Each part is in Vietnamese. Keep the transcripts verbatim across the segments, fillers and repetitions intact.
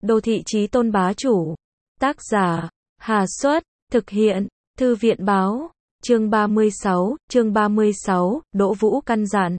Đô thị chí tôn bá chủ. Tác giả, Hà Xuất, thực hiện, Thư viện báo, chương ba mươi sáu, chương ba mươi sáu, Đỗ Vũ căn dặn.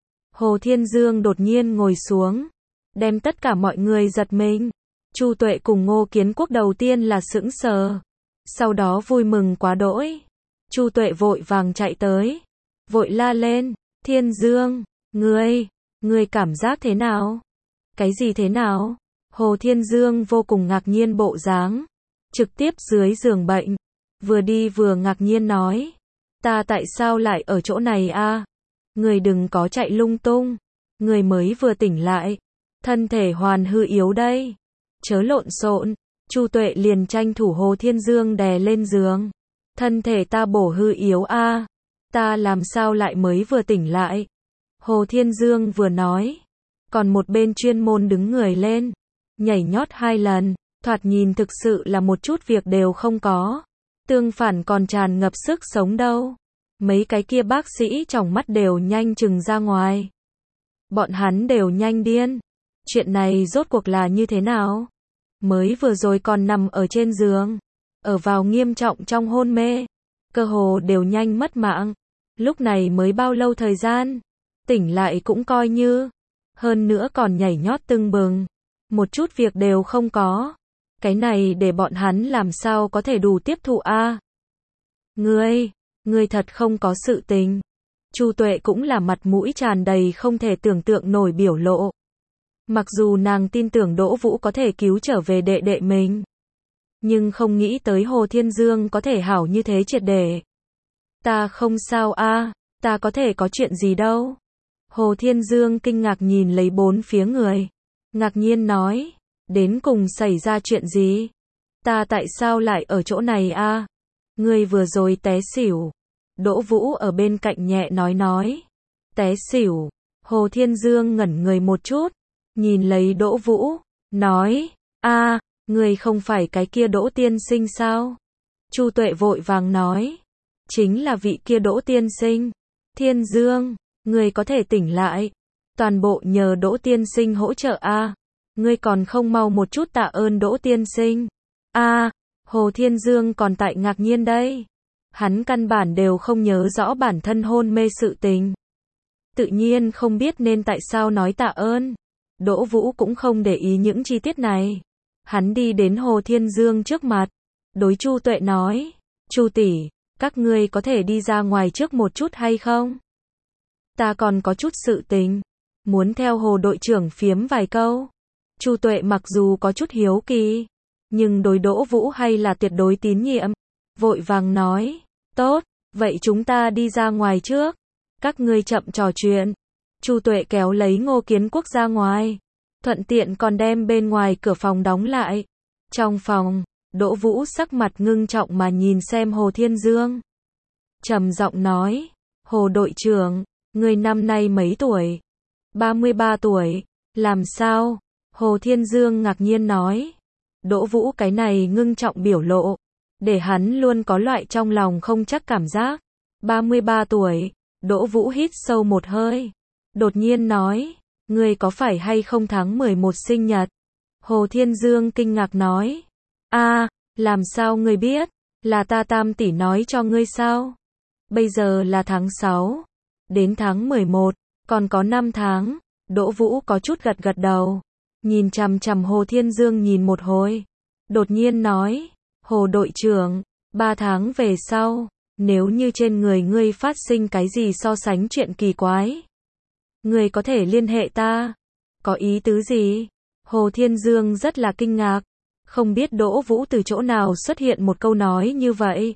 Hồ Thiên Dương đột nhiên ngồi xuống, đem tất cả mọi người giật mình. Chu Tuệ cùng Ngô Kiến Quốc đầu tiên là sững sờ, sau đó vui mừng quá đỗi. Chu Tuệ vội vàng chạy tới, vội la lên, Thiên Dương, ngươi, ngươi cảm giác thế nào? Cái gì thế nào? Hồ Thiên Dương vô cùng ngạc nhiên bộ dáng, trực tiếp dưới giường bệnh, vừa đi vừa ngạc nhiên nói, ta tại sao lại ở chỗ này a? Người đừng có chạy lung tung, người mới vừa tỉnh lại, thân thể hoàn hư yếu đây, chớ lộn xộn. Chu Tuệ liền tranh thủ Hồ Thiên Dương đè lên giường, thân thể ta bổ hư yếu a, ta làm sao lại mới vừa tỉnh lại? Hồ Thiên Dương vừa nói, còn một bên chuyên môn đứng người lên, nhảy nhót hai lần, thoạt nhìn thực sự là một chút việc đều không có, tương phản còn tràn ngập sức sống đâu. Mấy cái kia bác sĩ trong mắt đều nhanh chừng ra ngoài. Bọn hắn đều nhanh điên. Chuyện này rốt cuộc là như thế nào? Mới vừa rồi còn nằm ở trên giường, ở vào nghiêm trọng trong hôn mê, cơ hồ đều nhanh mất mạng. Lúc này mới bao lâu thời gian, tỉnh lại cũng coi như, hơn nữa còn nhảy nhót tưng bừng, một chút việc đều không có. Cái này để bọn hắn làm sao có thể đủ tiếp thụ a? À? Ngươi, ngươi thật không có sự tình. Chu Tuệ cũng là mặt mũi tràn đầy không thể tưởng tượng nổi biểu lộ. Mặc dù nàng tin tưởng Đỗ Vũ có thể cứu trở về đệ đệ mình, nhưng không nghĩ tới Hồ Thiên Dương có thể hảo như thế triệt để. Ta không sao a, à, ta có thể có chuyện gì đâu. Hồ Thiên Dương kinh ngạc nhìn lấy bốn phía người, ngạc nhiên nói, đến cùng xảy ra chuyện gì? Ta tại sao lại ở chỗ này a? À? Ngươi vừa rồi té xỉu. Đỗ Vũ ở bên cạnh nhẹ nói nói. Té xỉu. Hồ Thiên Dương ngẩn người một chút, nhìn lấy Đỗ Vũ, nói, a, à, ngươi không phải cái kia Đỗ tiên sinh sao? Chu Tuệ vội vàng nói, chính là vị kia Đỗ tiên sinh. Thiên Dương, ngươi có thể tỉnh lại, toàn bộ nhờ Đỗ tiên sinh hỗ trợ a. À? Ngươi còn không mau một chút tạ ơn Đỗ tiên sinh. A, à, Hồ Thiên Dương còn tại ngạc nhiên đây. Hắn căn bản đều không nhớ rõ bản thân hôn mê sự tình, tự nhiên không biết nên tại sao nói tạ ơn. Đỗ Vũ cũng không để ý những chi tiết này. Hắn đi đến Hồ Thiên Dương trước mặt, đối Chu Tuệ nói, Chu tỷ, các ngươi có thể đi ra ngoài trước một chút hay không? Ta còn có chút sự tình, muốn theo Hồ đội trưởng phiếm vài câu. Chu Tuệ mặc dù có chút hiếu kỳ, nhưng đối Đỗ Vũ hay là tuyệt đối tín nhiệm, vội vàng nói, tốt, vậy chúng ta đi ra ngoài trước, các ngươi chậm trò chuyện. Chu Tuệ kéo lấy Ngô Kiến Quốc ra ngoài, thuận tiện còn đem bên ngoài cửa phòng đóng lại. Trong phòng, Đỗ Vũ sắc mặt ngưng trọng mà nhìn xem Hồ Thiên Dương, trầm giọng nói, Hồ đội trưởng, ngươi năm nay mấy tuổi? ba mươi ba tuổi. Làm sao? Hồ Thiên Dương ngạc nhiên nói. Đỗ Vũ cái này ngưng trọng biểu lộ, để hắn luôn có loại trong lòng không chắc cảm giác. ba mươi ba tuổi. Đỗ Vũ hít sâu một hơi, đột nhiên nói, ngươi có phải hay không tháng mười một sinh nhật? Hồ Thiên Dương kinh ngạc nói, a, à, làm sao ngươi biết? Là ta Tam tỷ nói cho ngươi sao? Bây giờ là tháng sáu, đến tháng mười một, còn có năm tháng. Đỗ Vũ có chút gật gật đầu, nhìn chằm chằm Hồ Thiên Dương nhìn một hồi, đột nhiên nói, Hồ đội trưởng, ba tháng về sau, nếu như trên người ngươi phát sinh cái gì so sánh chuyện kỳ quái, ngươi có thể liên hệ ta. Có ý tứ gì? Hồ Thiên Dương rất là kinh ngạc, không biết Đỗ Vũ từ chỗ nào xuất hiện một câu nói như vậy.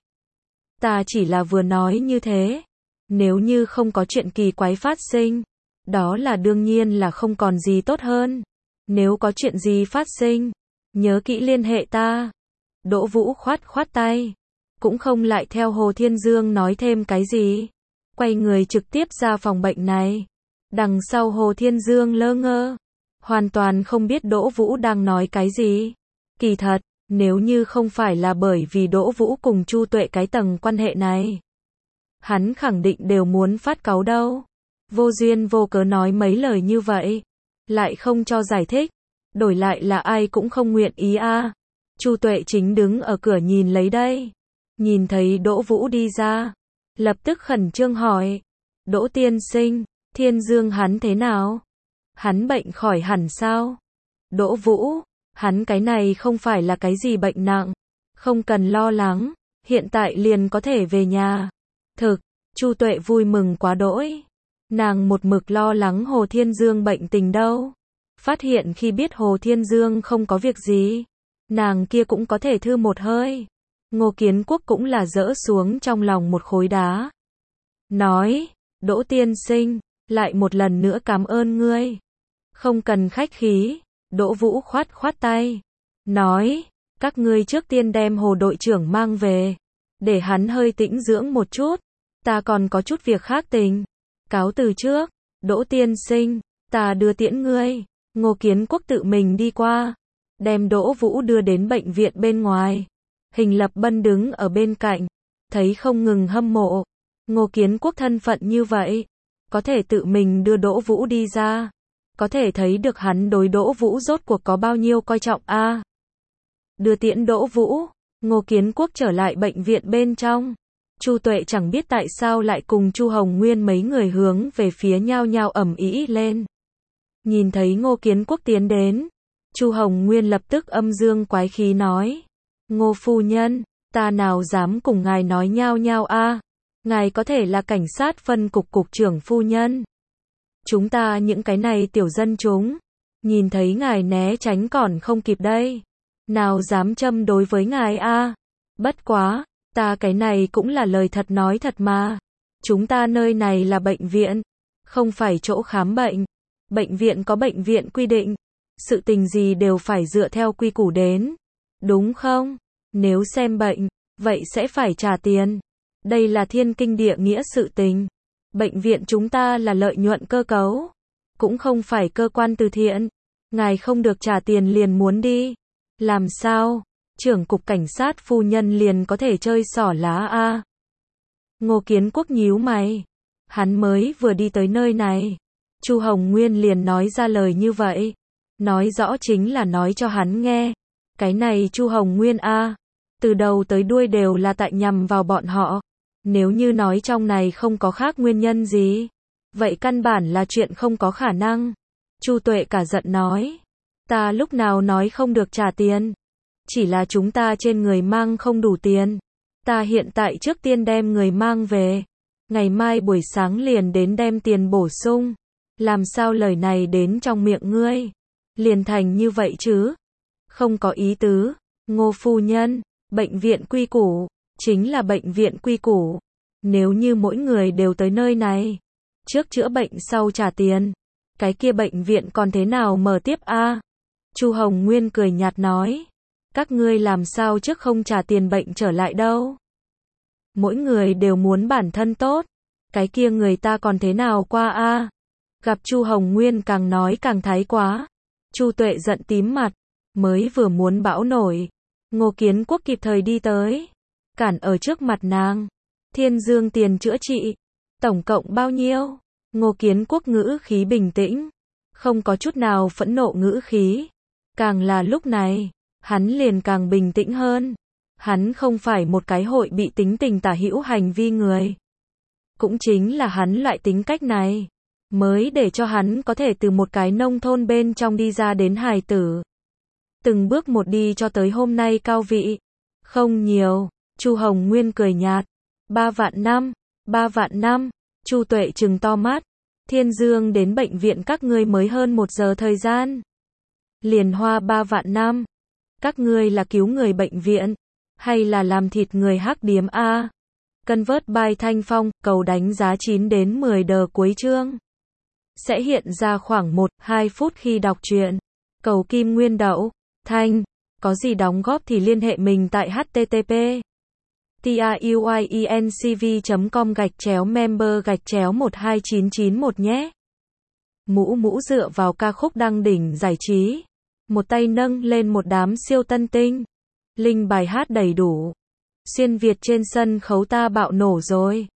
Ta chỉ là vừa nói như thế, nếu như không có chuyện kỳ quái phát sinh, đó là đương nhiên là không còn gì tốt hơn. Nếu có chuyện gì phát sinh, nhớ kỹ liên hệ ta. Đỗ Vũ khoát khoát tay, cũng không lại theo Hồ Thiên Dương nói thêm cái gì, quay người trực tiếp ra phòng bệnh này. Đằng sau Hồ Thiên Dương lơ ngơ, hoàn toàn không biết Đỗ Vũ đang nói cái gì. Kỳ thật, nếu như không phải là bởi vì Đỗ Vũ cùng Chu Tuệ cái tầng quan hệ này, hắn khẳng định đều muốn phát cáu đâu. Vô duyên vô cớ nói mấy lời như vậy, lại không cho giải thích. đổi lại là ai cũng không nguyện ý a. Chu Tuệ chính đứng ở cửa nhìn lấy đây, nhìn thấy Đỗ Vũ đi ra, lập tức khẩn trương hỏi, Đỗ tiên sinh, Thiên Dương hắn thế nào? Hắn bệnh khỏi hẳn sao? Đỗ Vũ, hắn cái này không phải là cái gì bệnh nặng, không cần lo lắng, hiện tại liền có thể về nhà. Thực, Chu Tuệ vui mừng quá đỗi. Nàng một mực lo lắng Hồ Thiên Dương bệnh tình đâu. Phát hiện khi biết Hồ Thiên Dương không có việc gì, nàng kia cũng có thể thư một hơi. Ngô Kiến Quốc cũng là dỡ xuống trong lòng một khối đá. Nói, Đỗ tiên sinh, lại một lần nữa cảm ơn ngươi. Không cần khách khí, Đỗ Vũ khoát khoát tay. Nói, các ngươi trước tiên đem Hồ đội trưởng mang về, để hắn hơi tĩnh dưỡng một chút. Ta còn có chút việc khác tình. Cáo từ trước, Đỗ tiên sinh, ta đưa tiễn ngươi. Ngô Kiến Quốc tự mình đi qua, đem Đỗ Vũ đưa đến bệnh viện bên ngoài. Hình Lập Bân đứng ở bên cạnh, thấy không ngừng hâm mộ. Ngô Kiến Quốc thân phận như vậy, có thể tự mình đưa Đỗ Vũ đi ra, có thể thấy được hắn đối Đỗ Vũ rốt cuộc có bao nhiêu coi trọng a. À, đưa tiễn Đỗ Vũ, Ngô Kiến Quốc trở lại bệnh viện bên trong. Chu Tuệ chẳng biết tại sao lại cùng Chu Hồng Nguyên mấy người hướng về phía nhau nhau ầm ĩ lên. Nhìn thấy Ngô Kiến Quốc tiến đến, Chu Hồng Nguyên lập tức âm dương quái khí nói, Ngô phu nhân, ta nào dám cùng ngài nói nhau nhau a, à, ngài có thể là cảnh sát phân cục cục trưởng phu nhân. Chúng ta những cái này tiểu dân chúng, nhìn thấy ngài né tránh còn không kịp đây. Nào dám châm đối với ngài a, à, bất quá, ta cái này cũng là lời thật nói thật mà. Chúng ta nơi này là bệnh viện, không phải chỗ khám bệnh. Bệnh viện có bệnh viện quy định, sự tình gì đều phải dựa theo quy củ đến, đúng không? Nếu xem bệnh, vậy sẽ phải trả tiền. Đây là thiên kinh địa nghĩa sự tình. Bệnh viện chúng ta là lợi nhuận cơ cấu, cũng không phải cơ quan từ thiện. Ngài không được trả tiền liền muốn đi. Làm sao? Trưởng cục cảnh sát phu nhân liền có thể chơi xỏ lá a? À? Ngô Kiến Quốc nhíu mày. Hắn mới vừa đi tới nơi này, Chu Hồng Nguyên liền nói ra lời như vậy. Nói rõ chính là nói cho hắn nghe. Cái này Chu Hồng Nguyên a, à, từ đầu tới đuôi đều là tại nhằm vào bọn họ. Nếu như nói trong này không có khác nguyên nhân gì, vậy căn bản là chuyện không có khả năng. Chu Tuệ cả giận nói, ta lúc nào nói không được trả tiền, chỉ là chúng ta trên người mang không đủ tiền. Ta hiện tại trước tiên đem người mang về, ngày mai buổi sáng liền đến đem tiền bổ sung. Làm sao lời này đến trong miệng ngươi liền thành như vậy chứ? Không có ý tứ. Ngô phu nhân, bệnh viện quy củ chính là bệnh viện quy củ. Nếu như mỗi người đều tới nơi này, trước chữa bệnh sau trả tiền, cái kia bệnh viện còn thế nào mở tiếp a? À? Chu Hồng Nguyên cười nhạt nói, các ngươi làm sao trước không trả tiền bệnh trở lại đâu? Mỗi người đều muốn bản thân tốt, cái kia người ta còn thế nào qua a? À? Gặp Chu Hồng Nguyên càng nói càng thái quá, Chu Tuệ giận tím mặt, mới vừa muốn bão nổi, Ngô Kiến Quốc kịp thời đi tới, cản ở trước mặt nàng. Thiên Dương tiền chữa trị, tổng cộng bao nhiêu? Ngô Kiến Quốc ngữ khí bình tĩnh, không có chút nào phẫn nộ ngữ khí. Càng là lúc này, hắn liền càng bình tĩnh hơn. Hắn không phải một cái hội bị tính tình tả hữu hành vi người. Cũng chính là hắn loại tính cách này, mới để cho hắn có thể từ một cái nông thôn bên trong đi ra đến hài tử. Từng bước một đi cho tới hôm nay cao vị. Không nhiều, Chu Hồng Nguyên cười nhạt. Ba vạn năm, ba vạn năm, Chu Tuệ trừng to mắt. Thiên Dương đến bệnh viện các ngươi mới hơn một giờ thời gian. Liền hoa ba vạn năm. Các ngươi là cứu người bệnh viện, hay là làm thịt người hắc điếm a? Cân vớt bài Thanh Phong, cầu đánh giá chín đến mười đờ cuối chương. Sẽ hiện ra khoảng một đến hai phút khi đọc truyện. Cầu kim nguyên đậu, thanh, có gì đóng góp thì liên hệ mình tại h t t p truyencv chấm com gạch chéo member gạch chéo một hai chín chín một nhé. Mũ mũ dựa vào ca khúc đăng đỉnh giải trí, một tay nâng lên một đám siêu tân tinh. Linh bài hát đầy đủ. Xuyên Việt trên sân khấu ta bạo nổ rồi.